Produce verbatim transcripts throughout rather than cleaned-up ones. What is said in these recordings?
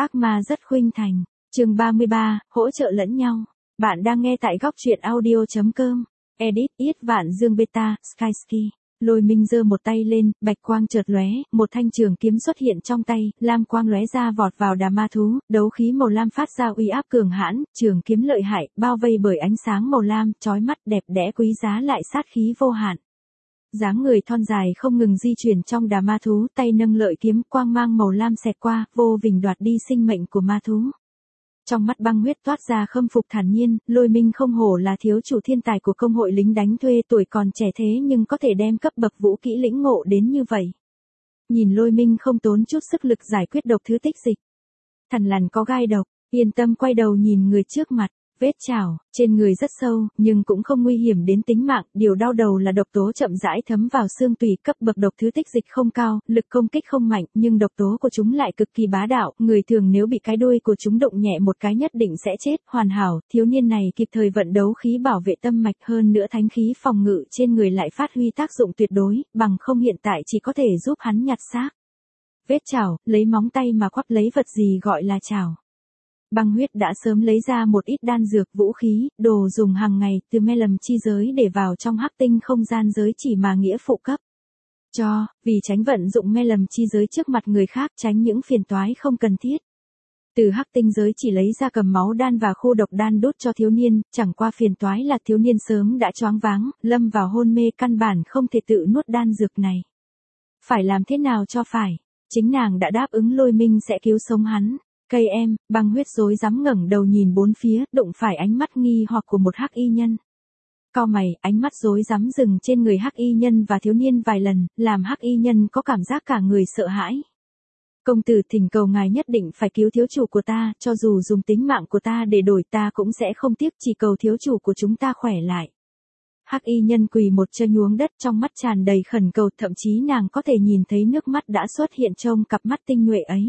Ác ma rất khuynh thành. Chương ba mươi ba, hỗ trợ lẫn nhau. Bạn đang nghe tại góc truyện audio chấm com. Edit, Yết Vạn Dương Beta, Skyski. Lôi Minh giơ một tay lên, bạch quang chợt lóe, một thanh trường kiếm xuất hiện trong tay, lam quang lóe ra vọt vào đà ma thú, đấu khí màu lam phát ra uy áp cường hãn, trường kiếm lợi hại, bao vây bởi ánh sáng màu lam, chói mắt đẹp đẽ quý giá lại sát khí vô hạn. Dáng người thon dài không ngừng di chuyển trong đà ma thú, tay nâng lợi kiếm, quang mang màu lam xẹt qua, vô vình đoạt đi sinh mệnh của ma thú. Trong mắt Băng Huyết toát ra khâm phục thản nhiên, Lôi Minh không hổ là thiếu chủ thiên tài của công hội lính đánh thuê, tuổi còn trẻ thế nhưng có thể đem cấp bậc vũ kỹ lĩnh ngộ đến như vậy. Nhìn Lôi Minh không tốn chút sức lực giải quyết độc thứ tích dịch. Thằn lằn có gai độc, yên tâm quay đầu nhìn người trước mặt. Vết chảo, trên người rất sâu, nhưng cũng không nguy hiểm đến tính mạng, điều đau đầu là độc tố chậm rãi thấm vào xương tủy, cấp bậc độc thứ tích dịch không cao, lực công kích không mạnh, nhưng độc tố của chúng lại cực kỳ bá đạo, người thường nếu bị cái đuôi của chúng đụng nhẹ một cái nhất định sẽ chết, hoàn hảo, thiếu niên này kịp thời vận đấu khí bảo vệ tâm mạch, hơn nữa thánh khí phòng ngự trên người lại phát huy tác dụng tuyệt đối, bằng không hiện tại chỉ có thể giúp hắn nhặt xác. Vết chảo, lấy móng tay mà quắp lấy vật gì gọi là chảo. Băng Huyết đã sớm lấy ra một ít đan dược, vũ khí, đồ dùng hàng ngày từ me lầm chi giới để vào trong hắc tinh không gian giới chỉ mà nghĩa phụ cấp. Cho, vì tránh vận dụng me lầm chi giới trước mặt người khác, tránh những phiền toái không cần thiết. Từ hắc tinh giới chỉ lấy ra cầm máu đan và khô độc đan đốt cho thiếu niên, chẳng qua phiền toái là thiếu niên sớm đã choáng váng, lâm vào hôn mê căn bản không thể tự nuốt đan dược này. Phải làm thế nào cho phải, chính nàng đã đáp ứng Lôi Minh sẽ cứu sống hắn. Cây em, Băng Huyết rối rắm ngẩng đầu nhìn bốn phía, đụng phải ánh mắt nghi hoặc của một hắc y nhân. Cau mày, ánh mắt rối rắm dừng trên người hắc y nhân và thiếu niên vài lần, làm hắc y nhân có cảm giác cả người sợ hãi. Công tử thỉnh cầu ngài nhất định phải cứu thiếu chủ của ta, cho dù dùng tính mạng của ta để đổi ta cũng sẽ không tiếc, chỉ cầu thiếu chủ của chúng ta khỏe lại. Hắc y nhân quỳ một chân nhuốm đất, trong mắt tràn đầy khẩn cầu, thậm chí nàng có thể nhìn thấy nước mắt đã xuất hiện trong cặp mắt tinh nhuệ ấy.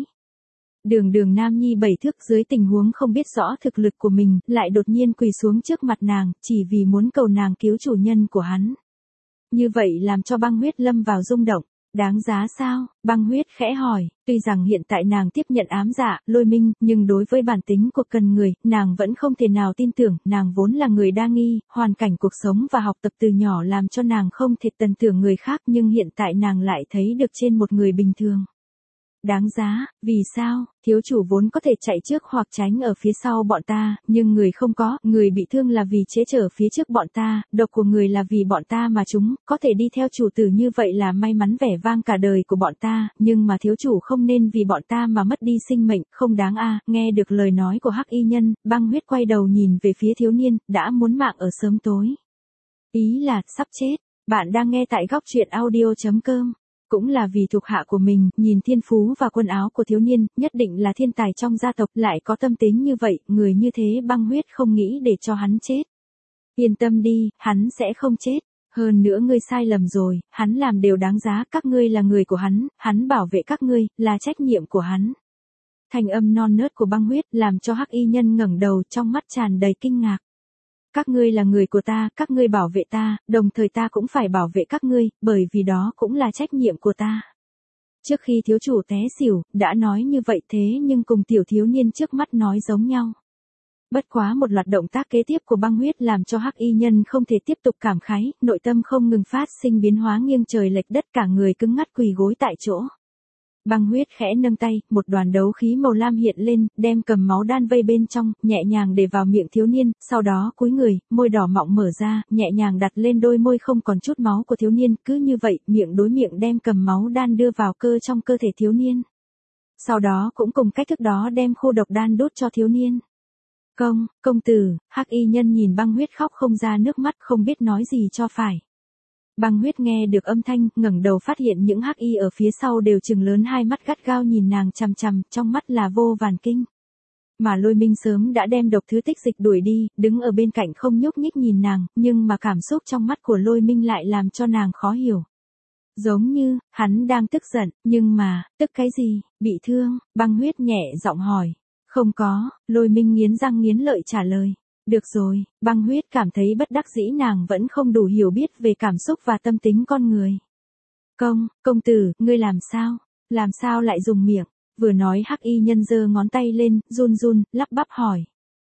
Đường đường nam nhi bảy thước dưới tình huống không biết rõ thực lực của mình, lại đột nhiên quỳ xuống trước mặt nàng, chỉ vì muốn cầu nàng cứu chủ nhân của hắn. Như vậy làm cho Băng Huyết lâm vào rung động. Đáng giá sao? Băng Huyết khẽ hỏi, tuy rằng hiện tại nàng tiếp nhận ám dạ, Lôi Minh, nhưng đối với bản tính của cần người, nàng vẫn không thể nào tin tưởng, nàng vốn là người đa nghi, hoàn cảnh cuộc sống và học tập từ nhỏ làm cho nàng không thể tần tưởng người khác, nhưng hiện tại nàng lại thấy được trên một người bình thường. Đáng giá, vì sao? Thiếu chủ vốn có thể chạy trước hoặc tránh ở phía sau bọn ta, nhưng người không có, người bị thương là vì chế chở phía trước bọn ta, độc của người là vì bọn ta mà chúng, có thể đi theo chủ tử như vậy là may mắn vẻ vang cả đời của bọn ta, nhưng mà thiếu chủ không nên vì bọn ta mà mất đi sinh mệnh, không đáng a. Nghe được lời nói của hắc y nhân, Băng Huyết quay đầu nhìn về phía thiếu niên, đã muốn mạng ở sớm tối. Ý là, sắp chết. Bạn đang nghe tại góc truyện audio chấm com. Cũng là vì thuộc hạ của mình, nhìn thiên phú và quần áo của thiếu niên, nhất định là thiên tài trong gia tộc, lại có tâm tính như vậy, người như thế Băng Huyết không nghĩ để cho hắn chết. Yên tâm đi, hắn sẽ không chết. Hơn nữa ngươi sai lầm rồi, hắn làm đều đáng giá, các ngươi là người của hắn, hắn bảo vệ các ngươi, là trách nhiệm của hắn. Thanh âm non nớt của Băng Huyết làm cho hắc y nhân ngẩng đầu, trong mắt tràn đầy kinh ngạc. Các ngươi là người của ta, các ngươi bảo vệ ta, đồng thời ta cũng phải bảo vệ các ngươi, bởi vì đó cũng là trách nhiệm của ta. Trước khi thiếu chủ té xỉu, đã nói như vậy thế nhưng cùng tiểu thiếu niên trước mắt nói giống nhau. Bất quá một loạt động tác kế tiếp của Băng Huyết làm cho hắc y nhân không thể tiếp tục cảm khái, nội tâm không ngừng phát sinh biến hóa nghiêng trời lệch đất, cả người cứng ngắc quỳ gối tại chỗ. Băng Huyết khẽ nâng tay, một đoàn đấu khí màu lam hiện lên, đem cầm máu đan vây bên trong, nhẹ nhàng để vào miệng thiếu niên, sau đó cúi người, môi đỏ mọng mở ra, nhẹ nhàng đặt lên đôi môi không còn chút máu của thiếu niên, cứ như vậy, miệng đối miệng đem cầm máu đan đưa vào cơ trong cơ thể thiếu niên. Sau đó cũng cùng cách thức đó đem khô độc đan đốt cho thiếu niên. Công, công tử, hắc y nhân nhìn Băng Huyết khóc không ra nước mắt, không biết nói gì cho phải. Băng Huyết nghe được âm thanh, ngẩng đầu phát hiện những hắc y ở phía sau đều trừng lớn hai mắt gắt gao nhìn nàng chằm chằm, trong mắt là vô vàn kinh. Mà Lôi Minh sớm đã đem độc thứ tích dịch đuổi đi, đứng ở bên cạnh không nhúc nhích nhìn nàng, nhưng mà cảm xúc trong mắt của Lôi Minh lại làm cho nàng khó hiểu. Giống như, hắn đang tức giận, nhưng mà, tức cái gì, bị thương, Băng Huyết nhẹ giọng hỏi. Không có, Lôi Minh nghiến răng nghiến lợi trả lời. Được rồi, Băng Huyết cảm thấy bất đắc dĩ, nàng vẫn không đủ hiểu biết về cảm xúc và tâm tính con người. Công, công tử, ngươi làm sao? Làm sao lại dùng miệng? Vừa nói hắc y nhân giơ ngón tay lên, run run, lắp bắp hỏi.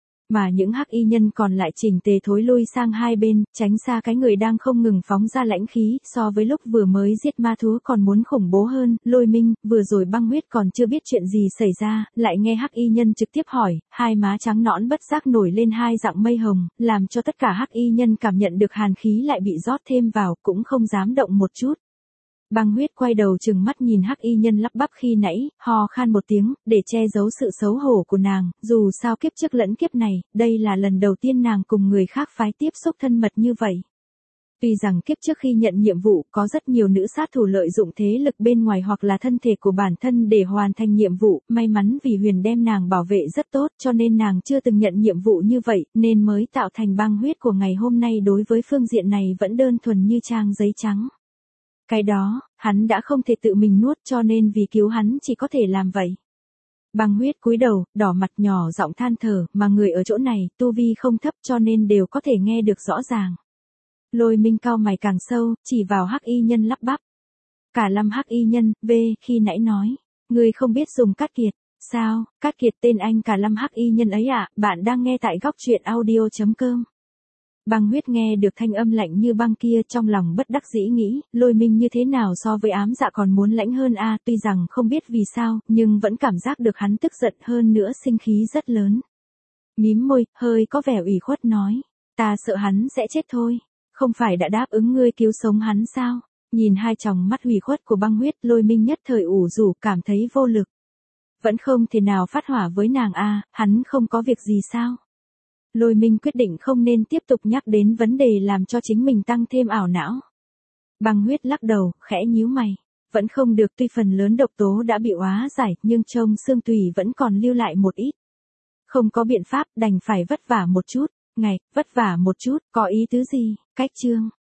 Mà những hắc y nhân còn lại chỉnh tề thối lui sang hai bên, tránh xa cái người đang không ngừng phóng ra lãnh khí, so với lúc vừa mới giết ma thú còn muốn khủng bố hơn. Lôi Minh, vừa rồi Băng Huyết còn chưa biết chuyện gì xảy ra, lại nghe hắc y nhân trực tiếp hỏi, hai má trắng nõn bất giác nổi lên hai dạng mây hồng, làm cho tất cả hắc y nhân cảm nhận được hàn khí lại bị rót thêm vào, cũng không dám động một chút. Băng Huyết quay đầu trừng mắt nhìn hắc y nhân lắp bắp khi nãy, ho khan một tiếng, để che giấu sự xấu hổ của nàng, dù sao kiếp trước lẫn kiếp này, đây là lần đầu tiên nàng cùng người khác phái tiếp xúc thân mật như vậy. Tuy rằng kiếp trước khi nhận nhiệm vụ có rất nhiều nữ sát thủ lợi dụng thế lực bên ngoài hoặc là thân thể của bản thân để hoàn thành nhiệm vụ, may mắn vì Huyền đem nàng bảo vệ rất tốt cho nên nàng chưa từng nhận nhiệm vụ như vậy, nên mới tạo thành Băng Huyết của ngày hôm nay đối với phương diện này vẫn đơn thuần như trang giấy trắng. Cái đó, hắn đã không thể tự mình nuốt cho nên vì cứu hắn chỉ có thể làm vậy. Băng Huyết cúi đầu, đỏ mặt nhỏ giọng than thở, mà người ở chỗ này, tu vi không thấp cho nên đều có thể nghe được rõ ràng. Lôi Minh cau mày càng sâu, chỉ vào hắc y nhân lắp bắp. Cả lâm hắc y nhân, v, khi nãy nói, người không biết dùng cát kiệt, sao, cát kiệt tên anh cả lâm hắc y nhân ấy à, bạn đang nghe tại góc truyện audio chấm com. Băng Huyết nghe được thanh âm lạnh như băng kia trong lòng bất đắc dĩ nghĩ, Lôi Minh như thế nào so với ám dạ còn muốn lãnh hơn a à, tuy rằng không biết vì sao, nhưng vẫn cảm giác được hắn tức giận hơn nữa sinh khí rất lớn. Mím môi, hơi có vẻ ủy khuất nói, ta sợ hắn sẽ chết thôi, không phải đã đáp ứng ngươi cứu sống hắn sao? Nhìn hai tròng mắt ủy khuất của Băng Huyết, Lôi Minh nhất thời ủ rũ cảm thấy vô lực. Vẫn không thể nào phát hỏa với nàng a à, hắn không có việc gì sao? Lôi Minh quyết định không nên tiếp tục nhắc đến vấn đề làm cho chính mình tăng thêm ảo não. Băng Huyết lắc đầu, khẽ nhíu mày. Vẫn không được, tuy phần lớn độc tố đã bị hóa giải, nhưng trong xương tủy vẫn còn lưu lại một ít. Không có biện pháp, đành phải vất vả một chút. Ngày, vất vả một chút, có ý tứ gì? Cách chương.